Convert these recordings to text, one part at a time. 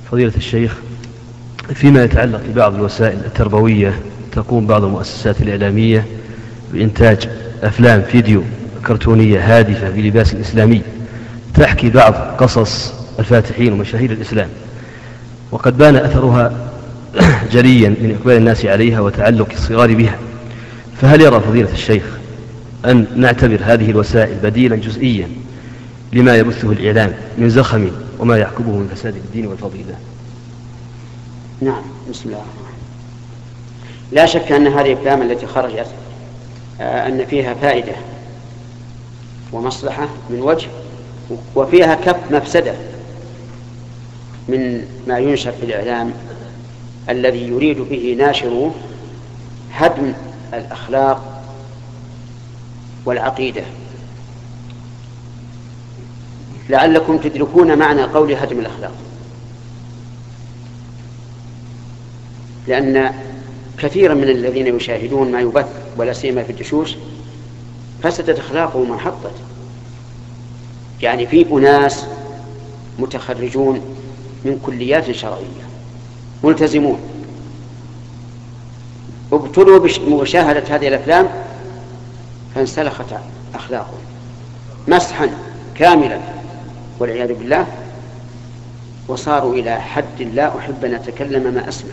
فضيلة الشيخ، فيما يتعلق ببعض الوسائل التربوية تقوم بعض المؤسسات الإعلامية بإنتاج أفلام فيديو كرتونية هادفة بلباس إسلامي تحكي بعض قصص الفاتحين ومشاهير الإسلام، وقد بان أثرها جليا من إقبال الناس عليها وتعلق الصغار بها، فهل يرى فضيلة الشيخ أن نعتبر هذه الوسائل بديلا جزئيا لما يبثه الإعلام من زخم وما يعقبه من فساد الدين والفضيلة؟ نعم، بسم الله. لا شك أن هذه الأفلام التي خرجت أن فيها فائدة ومصلحة من وجه، وفيها كف مفسدة من ما ينشر في الإعلام الذي يريد به ناشروه هدم الأخلاق والعقيدة. لعلكم تدركون معنى قول هدم الأخلاق، لأن كثيرا من الذين يشاهدون ما يبث ولا سيما في الدشوش فسدت أخلاقهم وانحطت. يعني في أناس متخرجون من كليات شرعية ملتزمون ابتلوا بمشاهدة هذه الأفلام فانسلخت أخلاقهم مسحا كاملا والعياذ بالله، وصاروا إلى حد لا أحب أن أتكلم ما أسمع،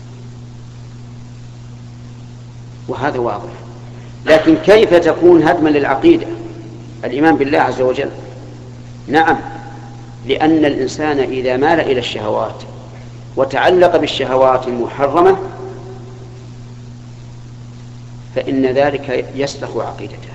وهذا واضح. لكن كيف تكون هدما للعقيدة الإيمان بالله عز وجل؟ نعم، لأن الإنسان إذا مال إلى الشهوات وتعلق بالشهوات المحرمة فإن ذلك يسلخ عقيدته،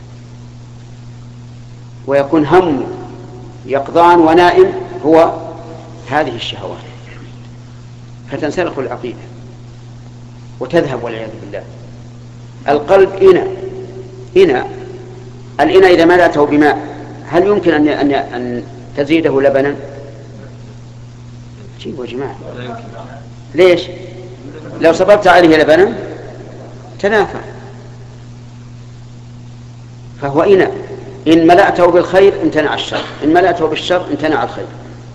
ويكون هم يقظان ونائم هو هذه الشهوات، فتنسلخ العقيدة وتذهب والعياذ بالله. القلب إناء الإناء إذا ملأته بماء هل يمكن أن تزيده لبنا؟ شيء يا جماعة، ليش؟ لو صببت عليه لبنا تنافى. فهو إناء، إن ملأته بالخير امتنع الشر، إن ملأته بالشر امتنع الخير.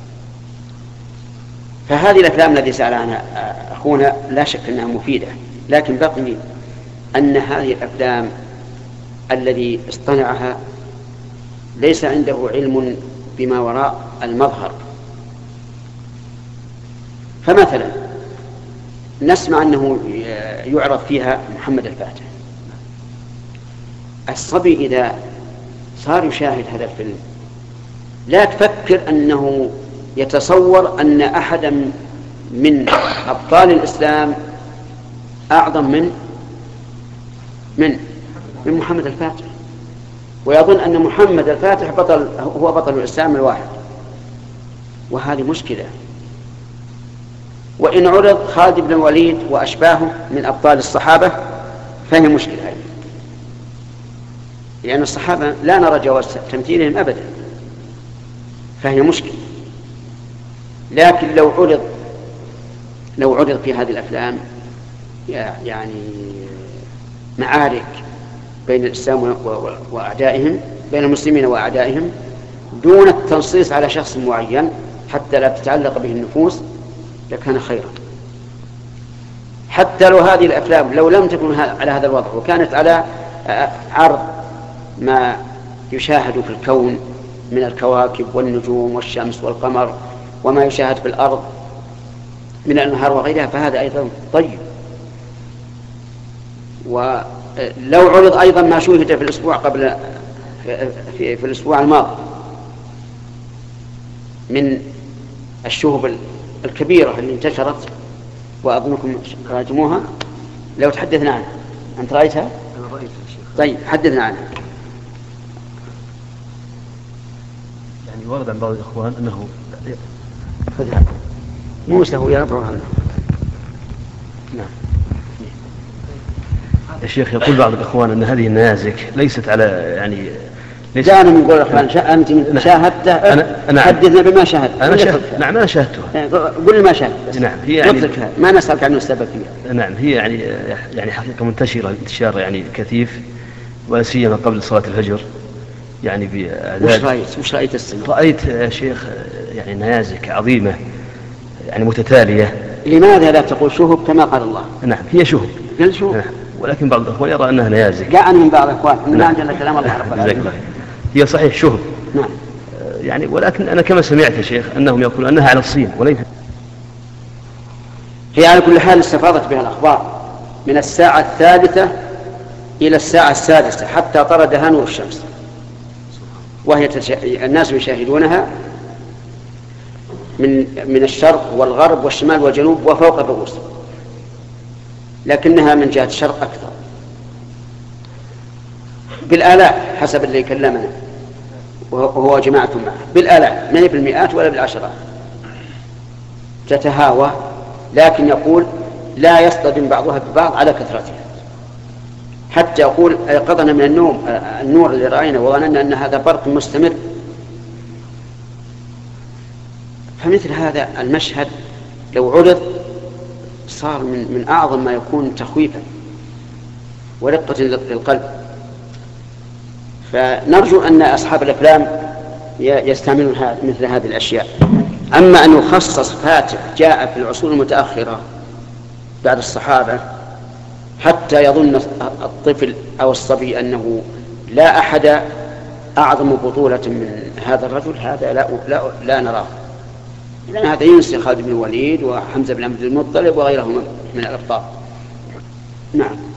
فهذه الأفلام التي سأل عنها أخونا لا شك أنها مفيدة، لكن بقي أن هذه الأفلام الذي اصطنعها ليس عنده علم بما وراء المظهر. فمثلا نسمع أنه يعرض فيها محمد الفاتح. الصبي إذا صار يشاهد هذا الفيلم لا تفكر أنه يتصور أن أحدا من أبطال الإسلام أعظم من محمد الفاتح، ويظن أن محمد الفاتح هو بطل الإسلام الواحد، وهذه مشكلة. وإن عرض خالد بن الوليد وأشباهه من أبطال الصحابة فهي مشكلة هذه، لأن الصحابة لا نرى جواز تمثيلهم أبدا، فهي مشكلة. لكن لو عرض في هذه الأفلام يعني معارك بين الإسلام وأعدائهم، بين المسلمين وأعدائهم، دون التنصيص على شخص معين حتى لا تتعلق به النفوس، لكان خيرا. حتى لو هذه الأفلام لو لم تكن على هذا الوضع وكانت على عرض ما يشاهد في الكون من الكواكب والنجوم والشمس والقمر وما يشاهد في الأرض من الأنهار وغيرها، فهذا أيضا طيب. ولو عرض أيضا ما شوهد في الأسبوع قبل في الأسبوع الماضي من الشهب الكبيرة اللي انتشرت وأظنكم رأيتموها، لو تحدثنا عنها. أنت رأيتها؟ أنا رأيتها شيخ. طيب حدثنا عنها. يعني ورد عن بعض الإخوان أنه فذهب موسى يربع عنه. نعم. الشيخ يقول بعض الإخوان أن هذه النيازك ليست على يعني جاءنا من قول الإخوان أنت من شاهدته أنا حدثنا بما شاهدت. نعم أنا شاهدتها. قل ما شاهدت. نعم هي يعني ما نسألك عن السبب فيها. نعم هي يعني حقيقة منتشرة انتشار يعني كثيف، ولا سيما قبل صلاة الفجر يعني بأعداد. وش رأيت السنة؟ رأيت يا شيخ يعني نيازك عظيمة يعني متتالية. لماذا لا تقول شهب كما قال الله؟ نعم هي شهب. نعم. ولكن بعض الأخوان يرى أنها نيازك. جاء من بعض الأخوان ما عندنا كلام الله رب العالمين. هي صحيح شهب. نعم. يعني ولكن أنا كما سمعت يا شيخ أنهم يقولون أنها على الصين وليس. هي على كل حال استفاضت بها الأخبار من الساعة 3 إلى الساعة 6 حتى طردها نور الشمس، وهي الناس يشاهدونها من الشرق والغرب والشمال والجنوب وفوق الرؤوس، لكنها من جهة الشرق أكثر بالآلاف حسب اللي كلمنا وهو جماعة معه، بالآلاف ما هي بالمئات ولا بالعشرات تتهاوى، لكن يقول لا يصطدم بعضها ببعض على كثرتها، حتى يقول أيقظنا من النوم النور اللي رأينا وظننا أن هذا برق مستمر. فمثل هذا المشهد لو عرض صار من أعظم ما يكون تخويفا ورقة للقلب. فنرجو أن أصحاب الأفلام يستعملون مثل هذه الأشياء. أما أن يخصص فاتح جاء في العصور المتأخرة بعد الصحابة حتى يظن الطفل أو الصبي أنه لا أحد أعظم بطولة من هذا الرجل، هذا لا نراه، لأن هذا ينسي خالد بن الوليد وحمزة بن عبد المطلب وغيرهم من الأبطال. نعم.